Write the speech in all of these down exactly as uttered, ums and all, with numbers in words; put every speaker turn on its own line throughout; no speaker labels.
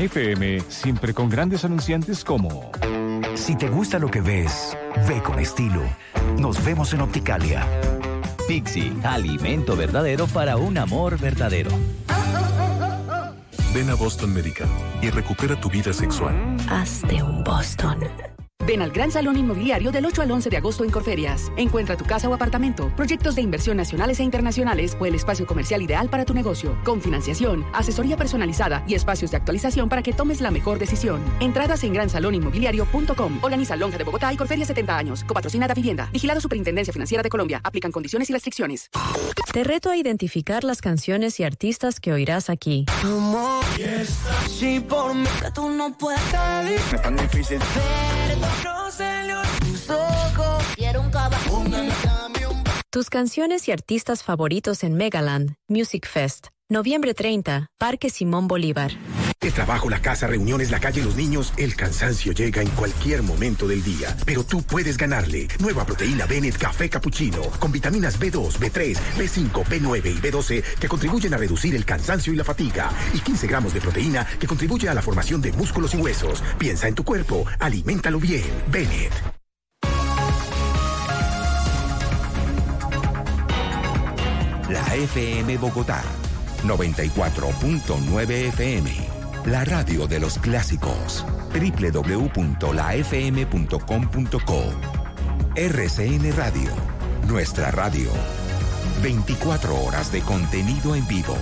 F M, siempre con grandes anunciantes como...
Si te gusta lo que ves, ve con estilo. Nos vemos en Opticalia.
Pixie, alimento verdadero para un amor verdadero.
Ven a Boston Medical y recupera tu vida sexual.
Hazte un Boston. Ven al Gran Salón Inmobiliario del ocho al once de agosto en Corferias. Encuentra tu casa o apartamento, proyectos de inversión nacionales e internacionales o el espacio comercial ideal para tu negocio. Con financiación, asesoría personalizada y espacios de actualización para que tomes la mejor decisión. Entradas en gran salón inmobiliario punto com. Organiza Lonja de Bogotá y Corferias setenta años. Copatrocina Da Vivienda. Vigilado Superintendencia Financiera de Colombia. Aplican condiciones y restricciones.
Te reto a identificar las canciones y artistas que oirás aquí.
Si por mí que tú no puedes salir.
No es tan difícil.
Tus canciones y artistas favoritos en Megaland Music Fest, noviembre treinta, Parque Simón Bolívar.
El trabajo, la casa, reuniones, la calle, los niños, el cansancio llega en cualquier momento del día. Pero tú puedes ganarle. Nueva proteína Bennett Café Cappuccino, con vitaminas B dos, B tres, B cinco, B nueve y B doce que contribuyen a reducir el cansancio y la fatiga. Y quince gramos de proteína que contribuye a la formación de músculos y huesos. Piensa en tu cuerpo, aliméntalo bien. Bennett.
La F M Bogotá, noventa y cuatro punto nueve F M. La radio de los clásicos. doble u doble u doble u punto la f m punto com punto co. R C N Radio. Nuestra radio. veinticuatro horas de contenido en vivo.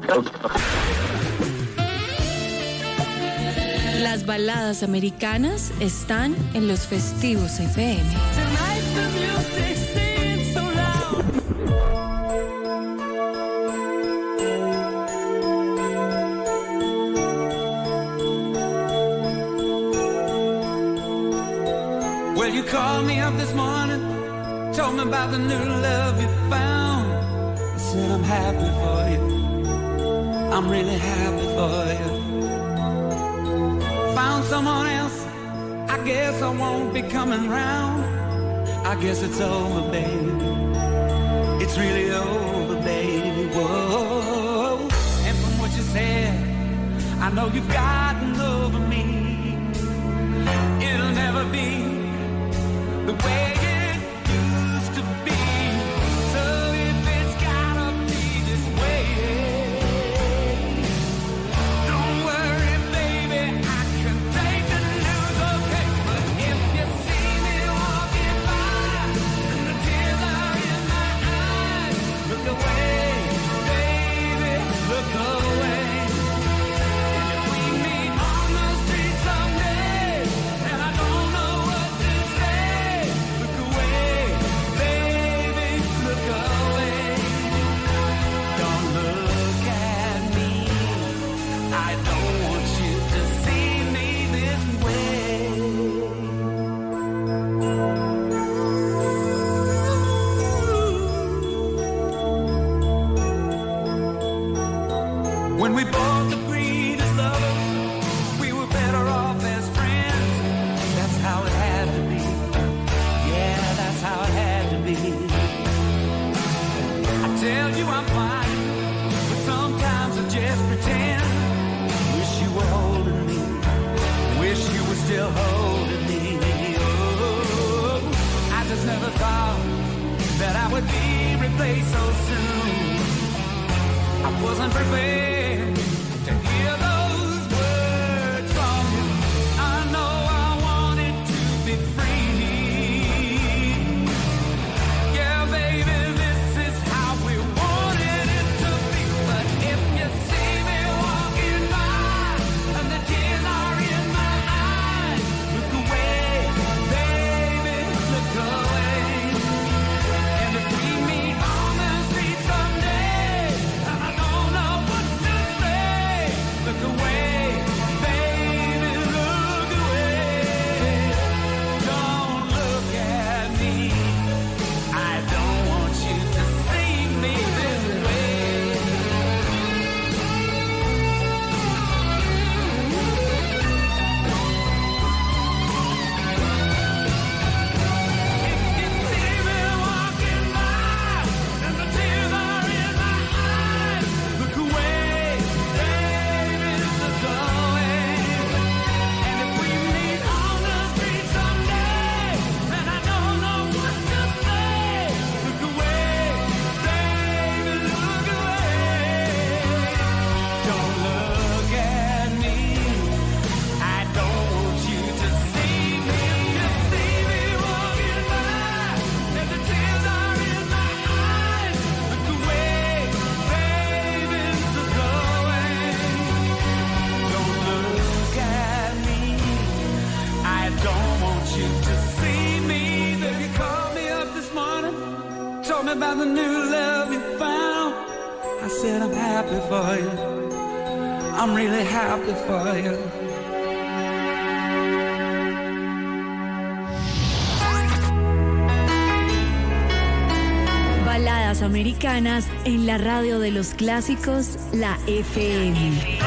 Las baladas americanas están en los festivos F M.
Well, you called me up this morning, told me about the new love you found. I said I'm happy for you, I'm really happy for you. Found someone else, I guess I won't be coming round. I guess it's over, baby, it's really over, baby, whoa. And from what you said, I know you've gotten over me. It'll never be the way it used to be. So if it's gotta be this way, don't worry, baby, I can take the news, okay? But if you see me walking by and the tears are in my eyes, look away, baby, look away. And if we meet on the street someday and I don't know what to say, look away, baby, look away. Don't look at me, I don't want you to see me this way. When we both agreed as lovers, we were better off as friends. That's how it had to be. Yeah, that's how it had to be. I tell you I'm fine, but sometimes I just pretend. Wish you were holding me, wish you were still holding me. Oh, I just never thought that I would be replaced so soon. I wasn't prepared to hear those words from you. I know I wanted to be free. Yeah, baby, this is how we wanted it to be. But if you see me walking by and the tears are in my eyes, look away, baby, look away. And if we meet on the street someday and I don't know what to say, look away, baby, look away. Don't look at me, I don't want you to see me this way. If you see me walking by and the tears are in my eyes, look away, baby, look away. And if we meet on the street someday and I don't know what to say, look away, baby, look away. Don't look at me, I don't want you to see me. If you see me walking by and the tears are in my eyes, look away, baby, look away. Don't look at me, I don't want you to see me. Baby, called me up this morning, told me about the new love you found. I said I'm happy for you, I'm really happy for you.
Baladas americanas en la radio de los clásicos, la F M.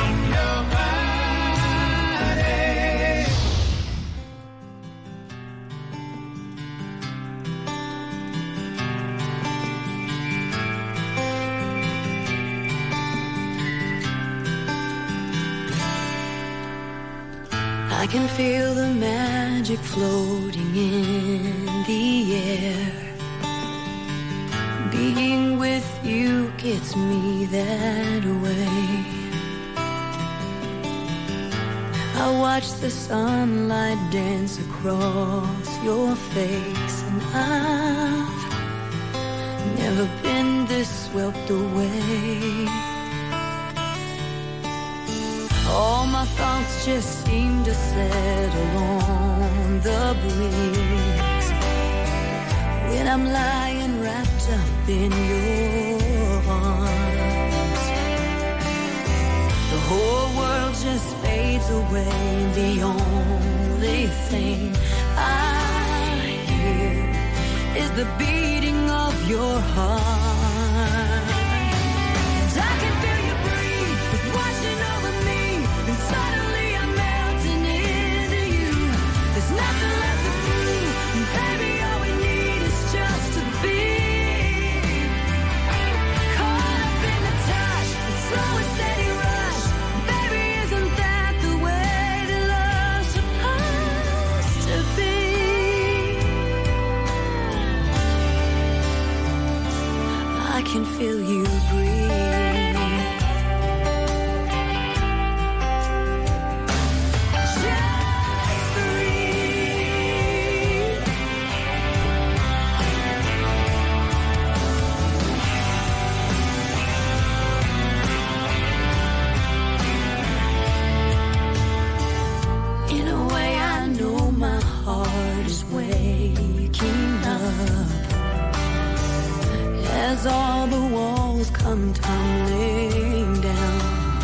I can feel the magic floating in the air. Being with you gets me that way. I watch the sunlight dance across your face, and I've never been this swept away. my thoughts just seem to settle on the breeze when I'm lying wrapped up in your arms. The whole world just fades away. The only thing I hear is the beating of your heart. And I can feel you breathe, it's washing over me, and suddenly I'm melting into you. There's nothing left to prove, and baby, all we need is just to be caught up in the touch, the slow and steady rush. Baby, isn't that the way that love's supposed to be? I can feel you breathe. Just breathe. In a way, I know my heart is waking up as all the walls come tumbling down,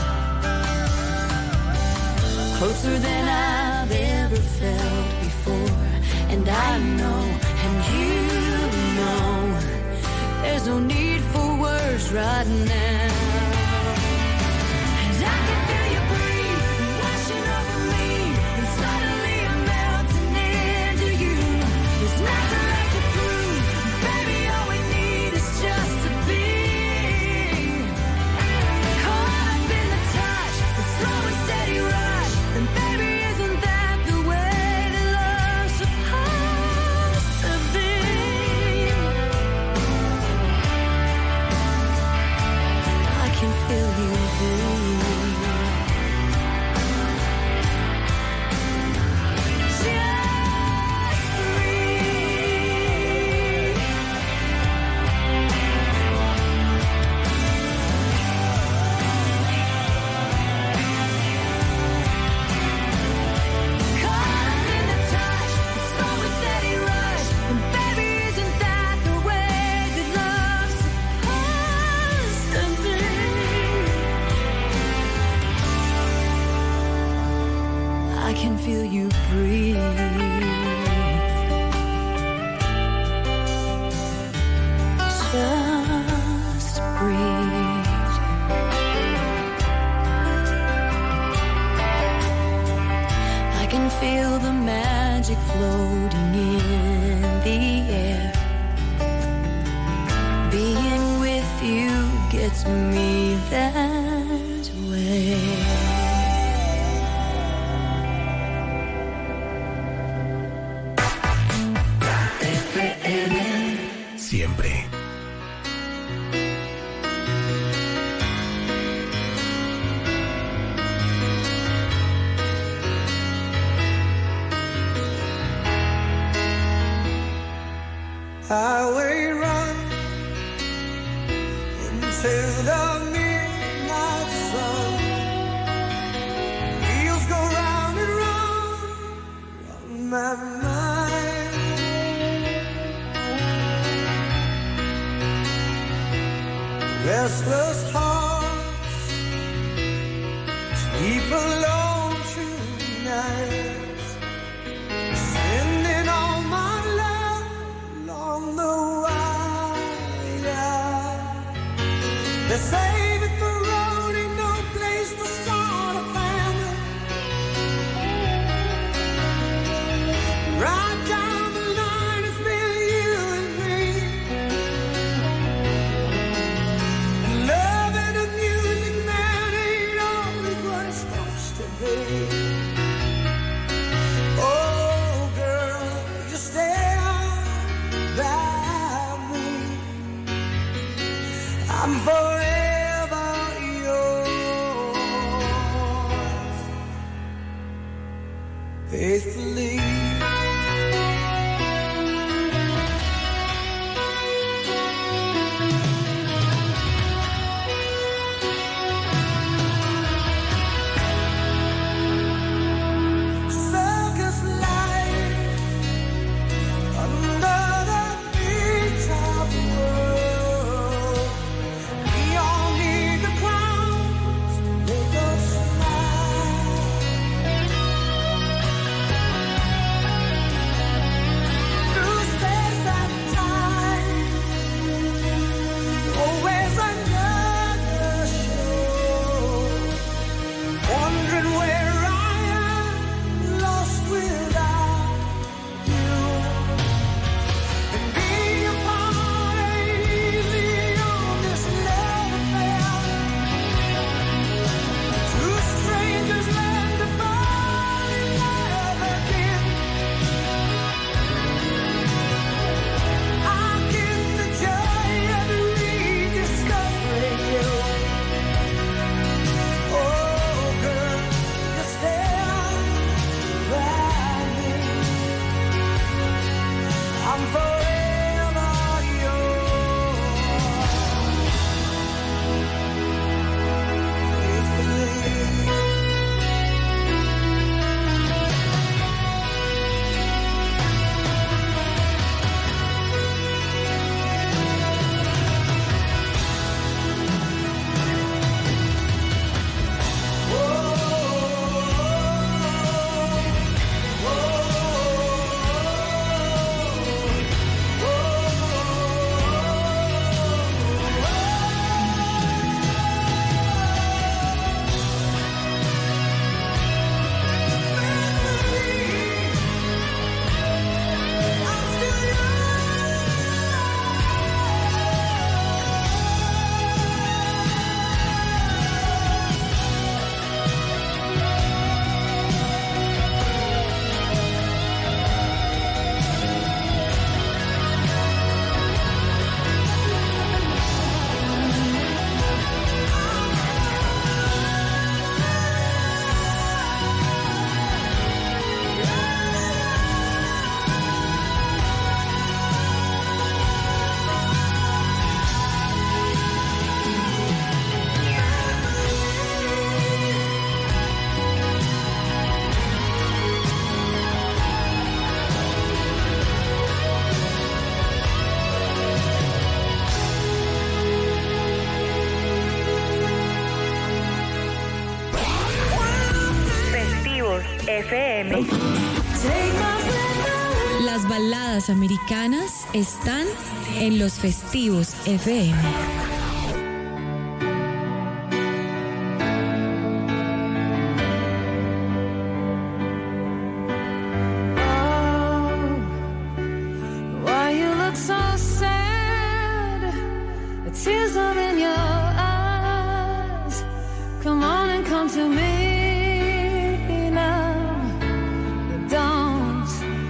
closer than I've ever felt before. And I know, and you know, there's no need for words right now. And I can feel you breathe, washing over me, and suddenly I'm melting into you. There's nothing left to prove, baby, all we need is just to be caught up in the touch, the slow and steady rush. And baby, isn't that the way that love's supposed to be? I can feel you breathe. Just breathe. Caught up in the touch, the slow and steady rush. And baby, isn't that the way that love's supposed to be? I can feel you breathe. Just breathe. I can feel the magic floating in the air. Being with you gets me that way.
Siempre.
Highway run into the midnight sun. Wheels go round and round on my mind. Restless hearts sleep alone tonight, sending all my love along the wire. They say that the road ain't no place to start a family. Right down the line, it's been you and me. And love and the music, man, ain't always what it's supposed to be. Oh, girl, you stand by me. I'm forever yours, faithfully.
F M.
Las baladas americanas están en los festivos F M.
Tears are in your eyes. Come on and come to me now. Don't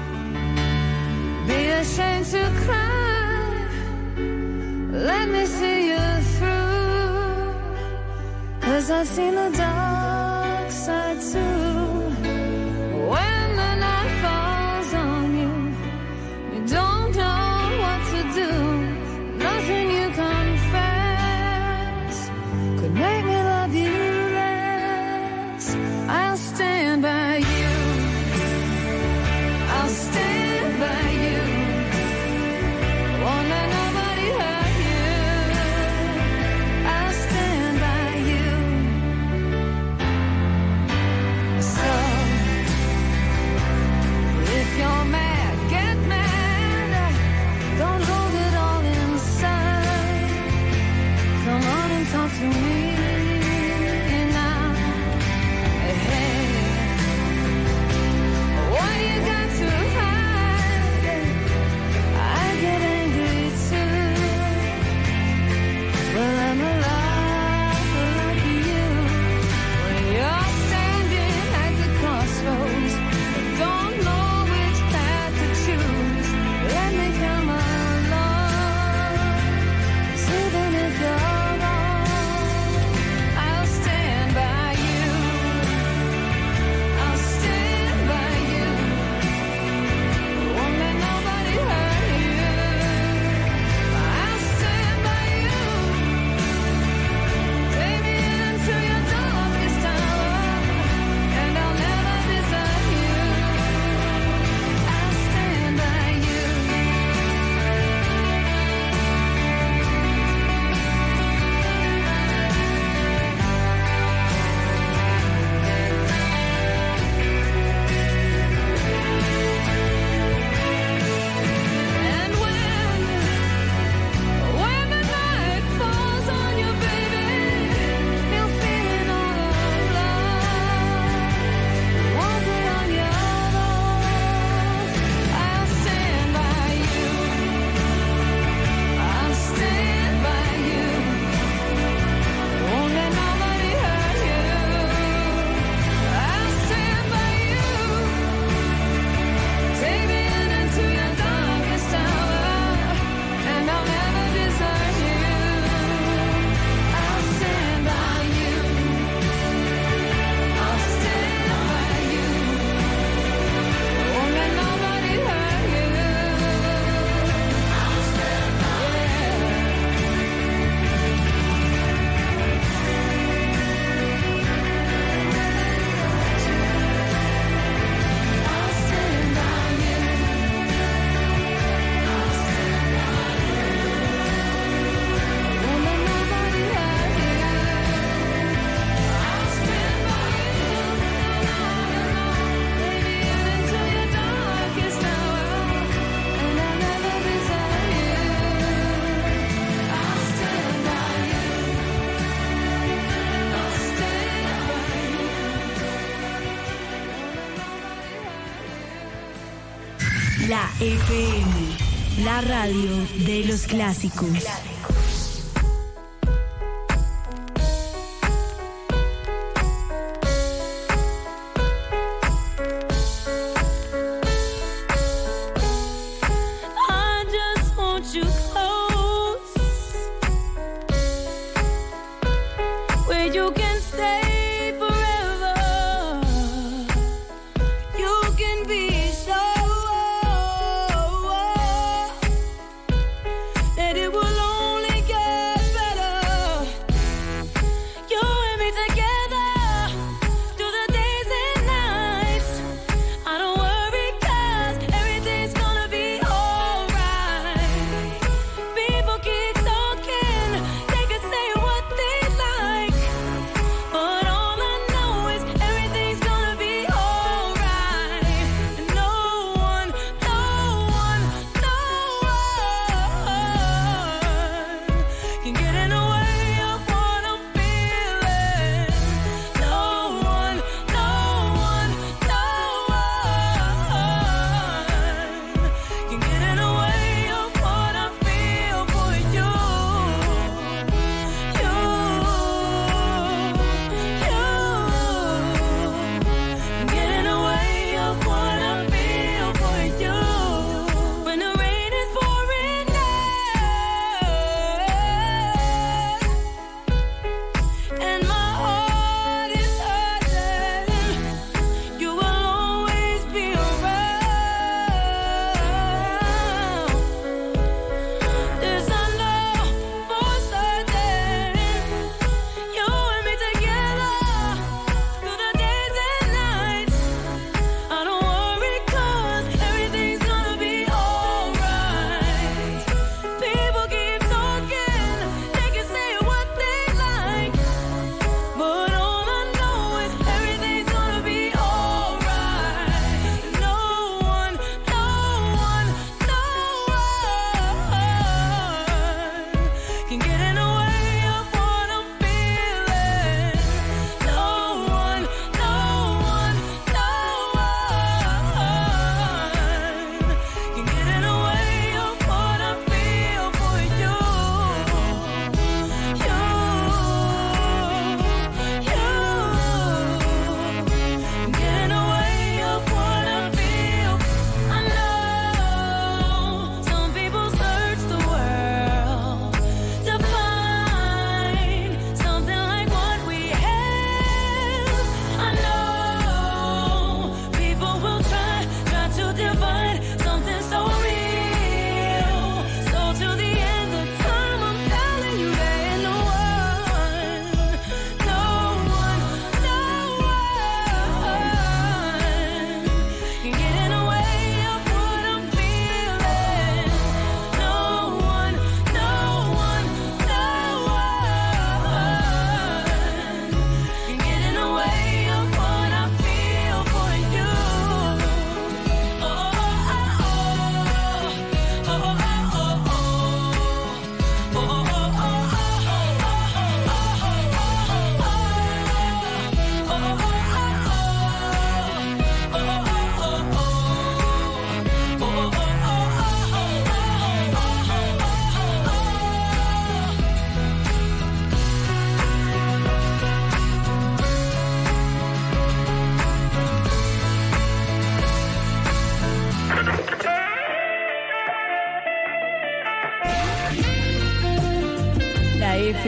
be ashamed to cry. Let me see you through. 'Cause I've seen the dark side too. When the night falls on you, you don't know what to do. Nothing you confess could make me love you less. I'll stand by you. I'll stand by you. Won't let nobody hurt you. I'll stand by you. So if you're mad, get mad. Don't hold it all inside. Come on and talk to me now. Hey, what you got to hide? I get angry too. Well, I'm alive like you. When you're standing at the crossroads, don't know which path to choose. Let me come along. 'Cause even if you're wrong, I'll stand by you. I'll stand by you. Won't let nobody hurt you. I'll stand by you. Take me into your darkest hour, and I'll never desert you. I'll stand by you. And when, when the night falls on you, baby, you're feeling all alone. Won't be on your own. I'll stand by you. I'll stand by you. Won't let nobody hurt you. I'll stand by you. Take me in into your darkest hour, and I'll never desert you. I'll stand by you. I'll stand by you. Won't let nobody hurt you. I'll stand by you. I'll stand by you. I'll stand by you. Won't let nobody hurt you. I'll stand by you. Baby, into your darkest hour, and I'll never desert you. I'll stand by you. I'll stand by you.
La F M, la radio de los clásicos.
I just want you close, where you can stay forever. You can be sure that it will only get better. You and me together through the days and nights. I don't worry 'cause everything's gonna be alright. People keep talking, they can say what they like.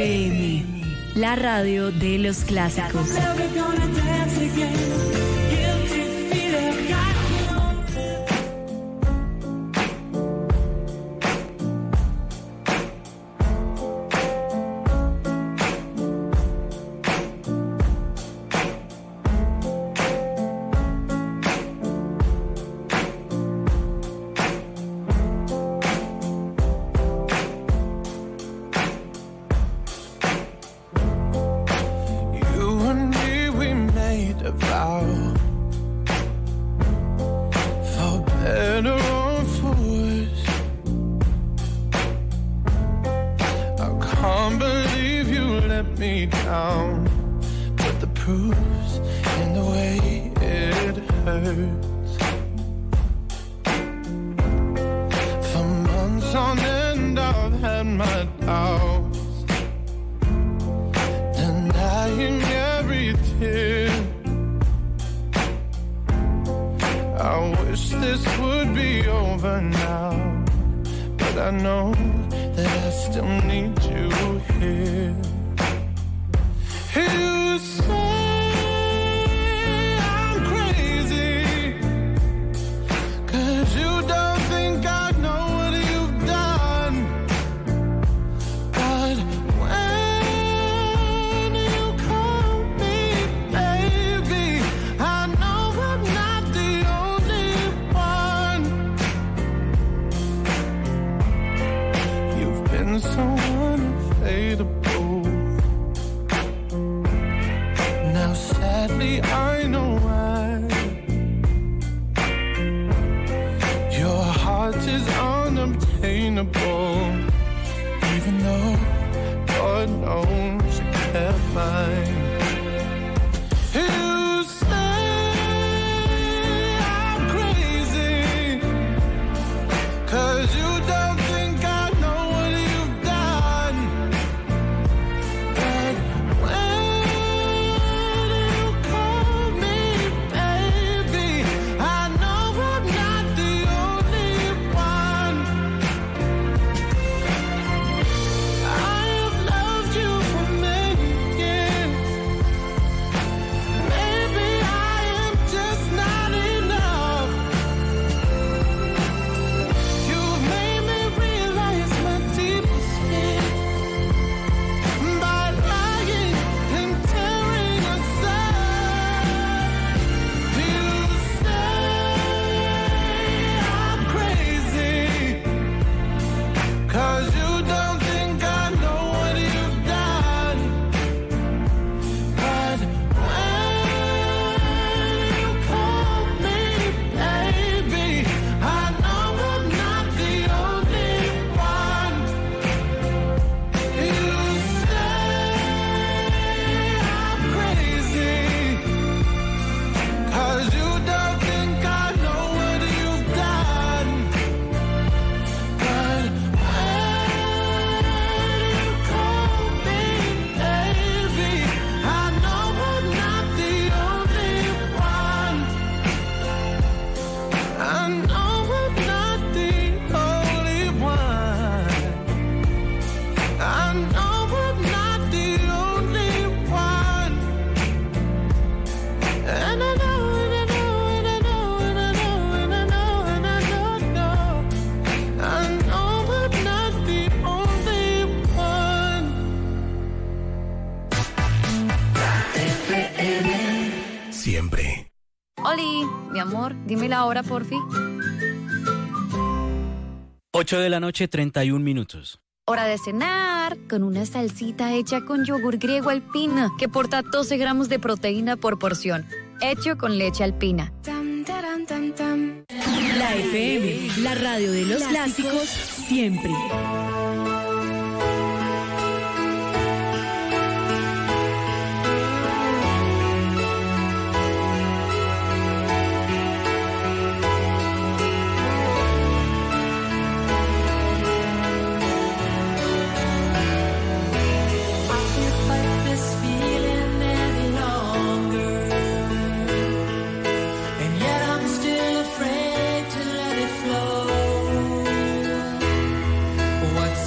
F M, la radio de los clásicos.
Dime la hora, porfi.
ocho de la noche, treinta y un minutos.
Hora de cenar, con una salsita hecha con yogur griego alpina, que porta doce gramos de proteína por porción, hecho con leche alpina.
La F M, la radio de los clásicos, siempre.
What's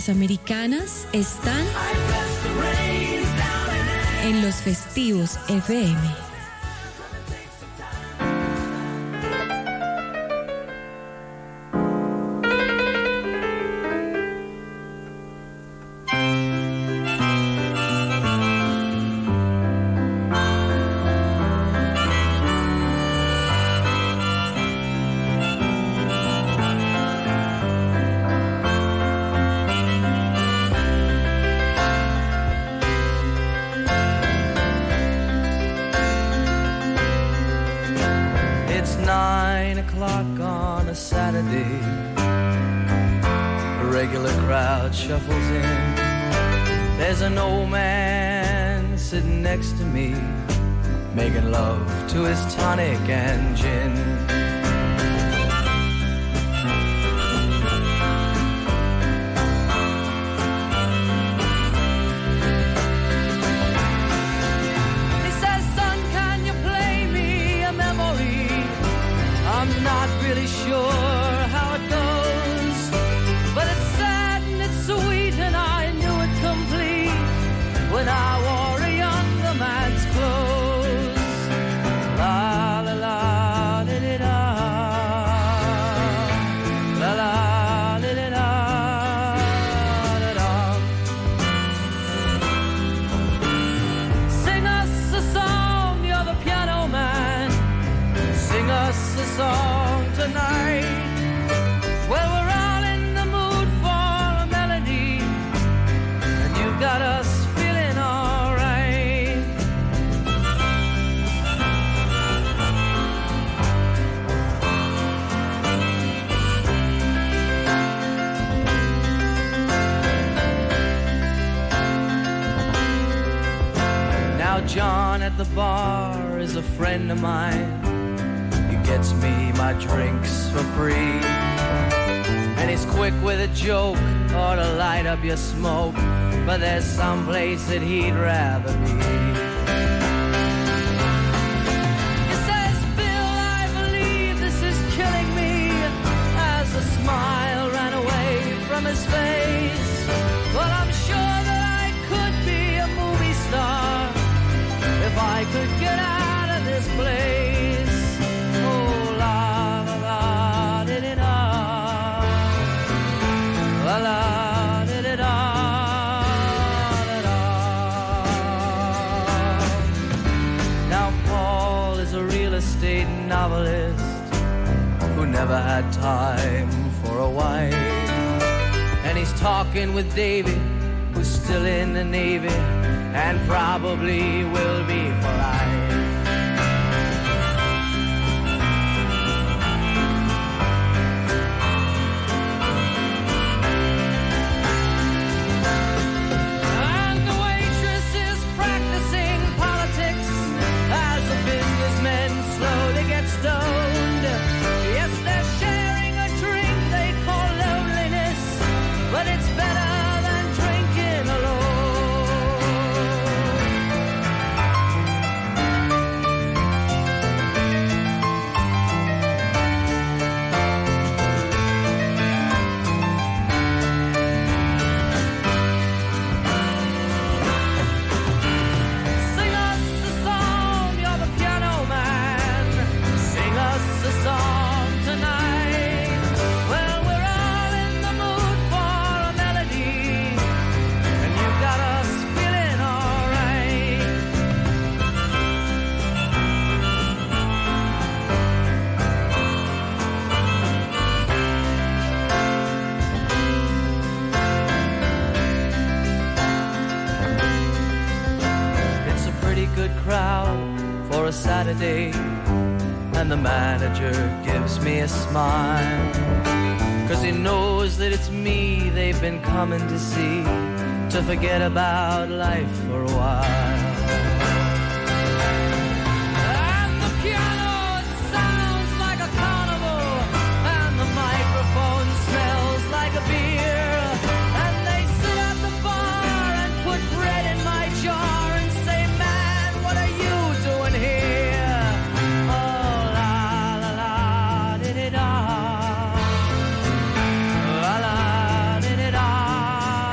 las americanas están en los festivos F M.
Shuffles in. There's an old man sitting next to me, making love to his tonic and gin. He says, son, can you play me a memory? I'm not really sure how it goes, but it's sweet and I knew it complete when I wore a younger man's clothes. La la la da da da, la la da da da da. Sing us a song, you're the piano man. Sing us a song tonight. Well, we're got us feeling all right. Now John at the bar is a friend of mine. He gets me my drinks for free, and he's quick with a joke or to light up your smoke. But there's some place that he'd rather be. He says, Bill, I believe this is killing me, as a smile ran away from his face. But I'm sure that I could be a movie star if I could get out of this place. Oh, la la la da da da, la la da da da. Estate novelist who never had time for a wife, and he's talking with Davy, who's still in the Navy and probably will be for life. And the waitress is practicing politics as the businessmen slowly get stoned. Yes, they're sharing a drink they call loneliness, but it's better than drinking alone. Sing us a song, you're the piano man. Sing us a song tonight. Well, we're all in the mood for a melody, and you've got us feeling all right. It's a pretty good crowd for a Saturday, and the manager gives me a smile, 'cause he knows that it's me they've been coming to see, to forget about life for a while. And the piano, it sounds like a carnival, and the microphone smells like a beer, and they sit at the bar and put bread in my jar and say, man, what are you doing here? Oh, la la la da da da, la la da da da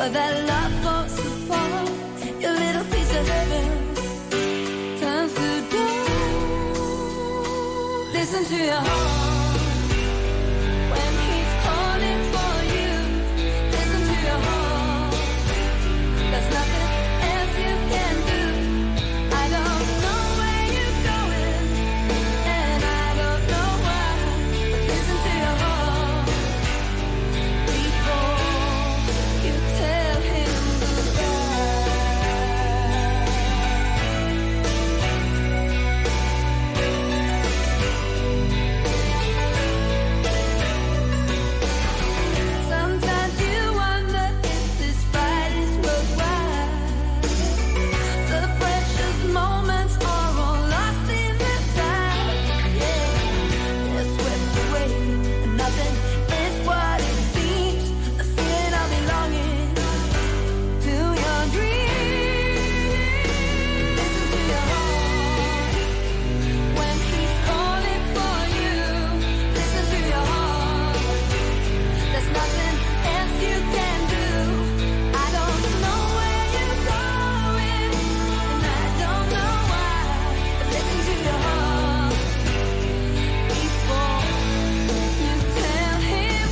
but that love falls apart. Your little piece of heaven turns to dust. Listen to your heart when he's calling for you. Listen to your heart. There's nothing else you can do. I don't know where you're going, and I don't know why, but listen to your heart before you tell him Sometimes you wonder if this fight is worthwhile. The precious moments are all lost in the tide. Yeah, they're swept away, and nothing is what it seems. The feeling of belonging to your dreams. Listen to your heart when he's calling for you. Listen to your heart. There's nothing else you can do. I don't know where you're going, and I don't know why, but listen to your heart before you tell him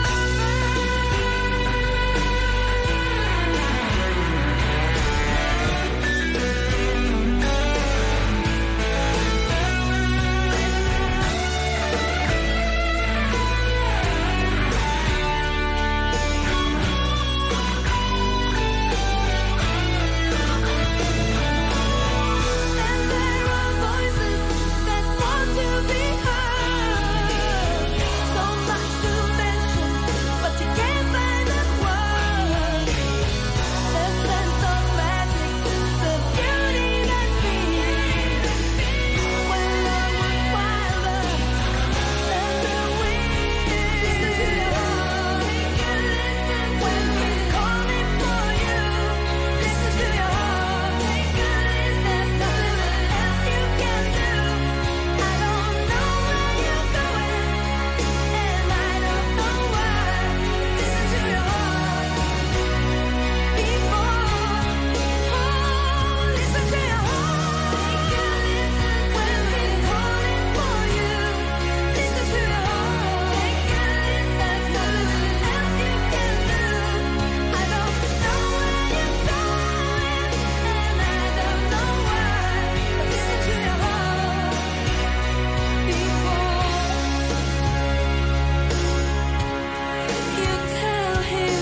And there are voices that want to be heard. So much to mention, but you can't find the words. The sense of magic, the beauty that's seen. When love was wilder than the wind. Listen to your heart. Listen when he's calling for you. Listen to your heart. There's nothing else you can do. I don't know where you're going, and I don't know why. Listen to your heart before. Oh, listen to your heart. When he's calling for you. Listen to your heart. There's nothing else you can do. I don't know where you're going, and I don't know why. But listen to your heart before you tell him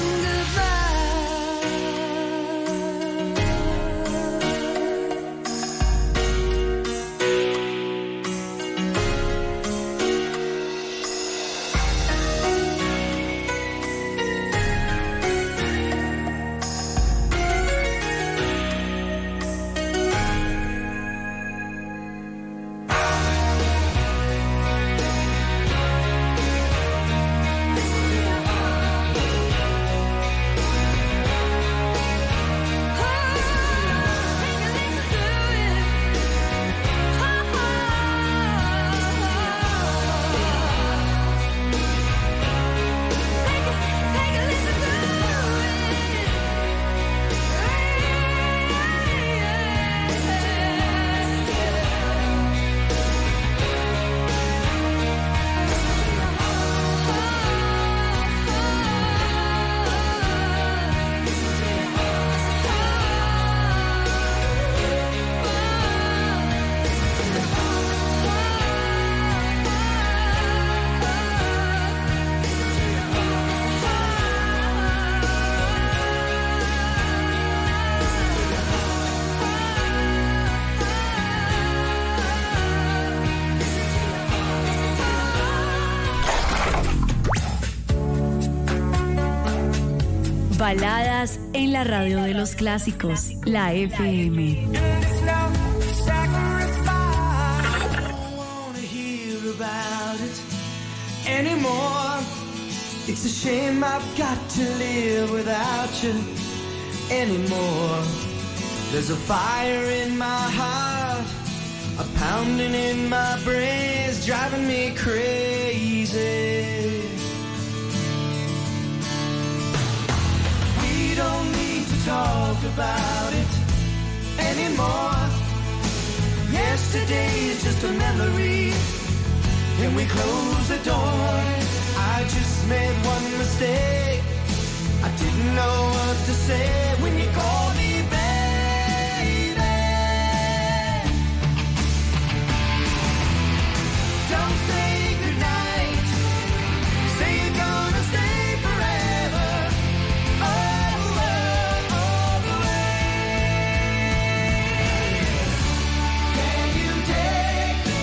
Baladas en la radio de los clásicos, la F M.
It's no sacrifice. I don't wanna hear about it anymore. It's a shame I've got to live without you anymore. There's a fire in my heart, a pounding in my brains, driving me crazy. We don't talk about it anymore. Yesterday is just a memory, and we close the door. I just made one mistake. I didn't know what to say when you called me baby. Don't say goodnight. Say you're gonna stay forever. All the way, all the way. Can you take me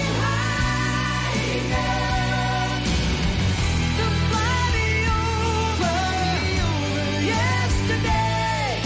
higher? To fly me over, fly me over yesterday.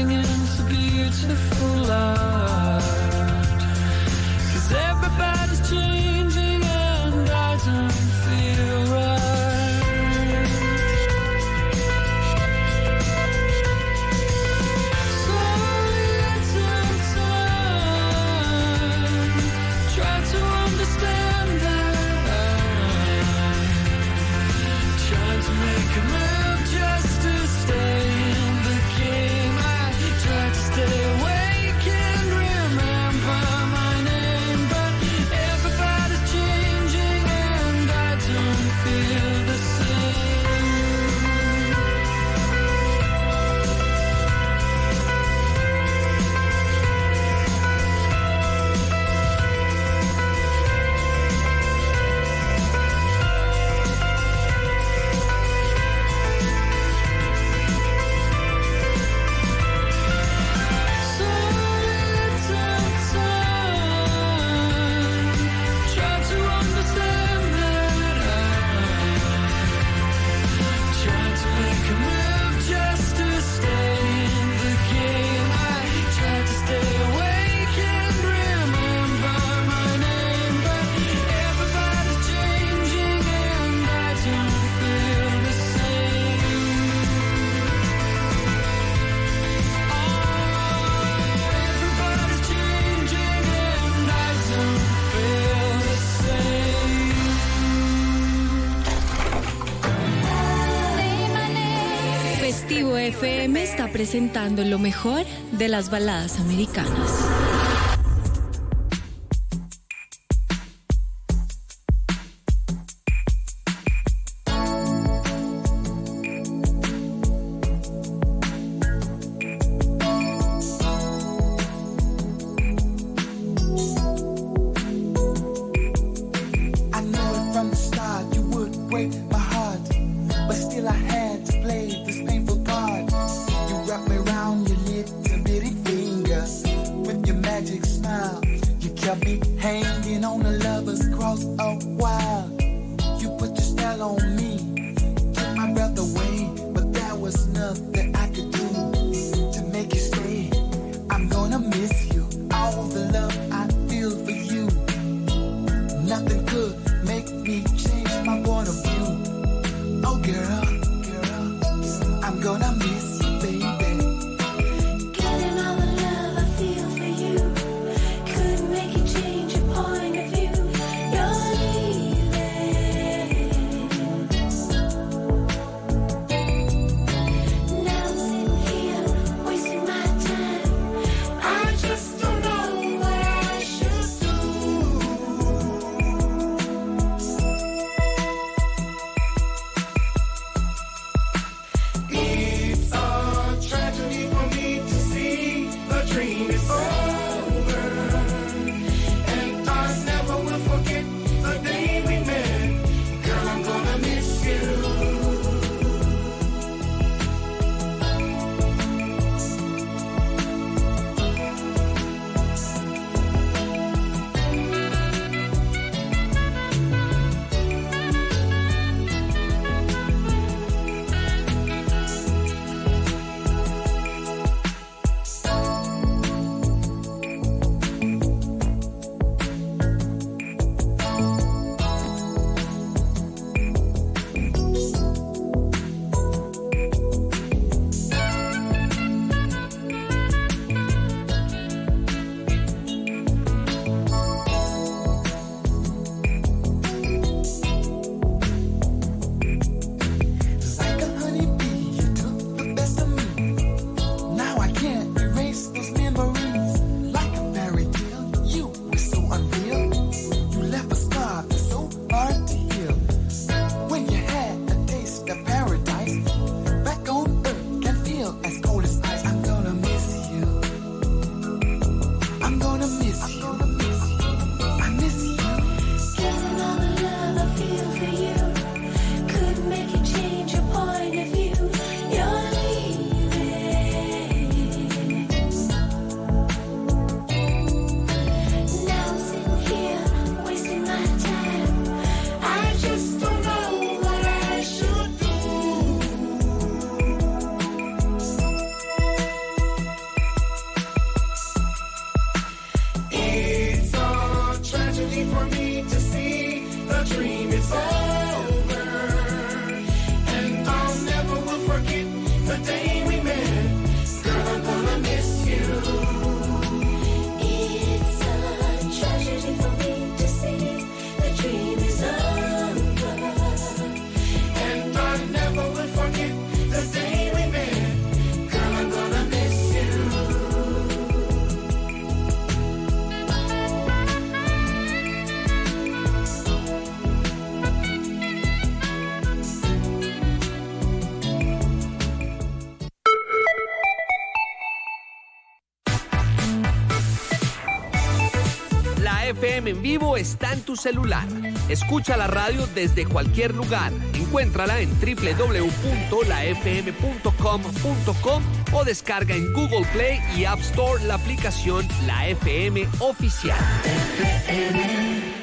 falling into beautiful light. 'Cause everybody's changing and I don't feel right. So little time, try to understand that. Trying to make a move just to stay in the game. I try to stay awake and remember my name, but everybody's changing and I don't feel the same. So little time, try to understand that. Trying to make a move just to stay in the game. I try to stay awake and remember my name, but everybody's changing and I don't feel the same. Everybody's changing and I don't feel the same.
Festivo F M está presentando lo mejor de las baladas americanas.
I knew it from the start, you would break my heart. But still I had to play this painful part. You wrap me around your little bitty finger with your magic day we met. Girl, I'm gonna miss you.
It's a tragedy for me to see the dream is over.
And I never will forget the day we met. Girl, I'm gonna miss you.
La F M en vivo está en tu celular. Escucha la radio desde cualquier lugar. Encuéntrala en doble u doble u doble u punto la f m punto com punto com o descarga en Google Play y App Store la aplicación La F M Oficial.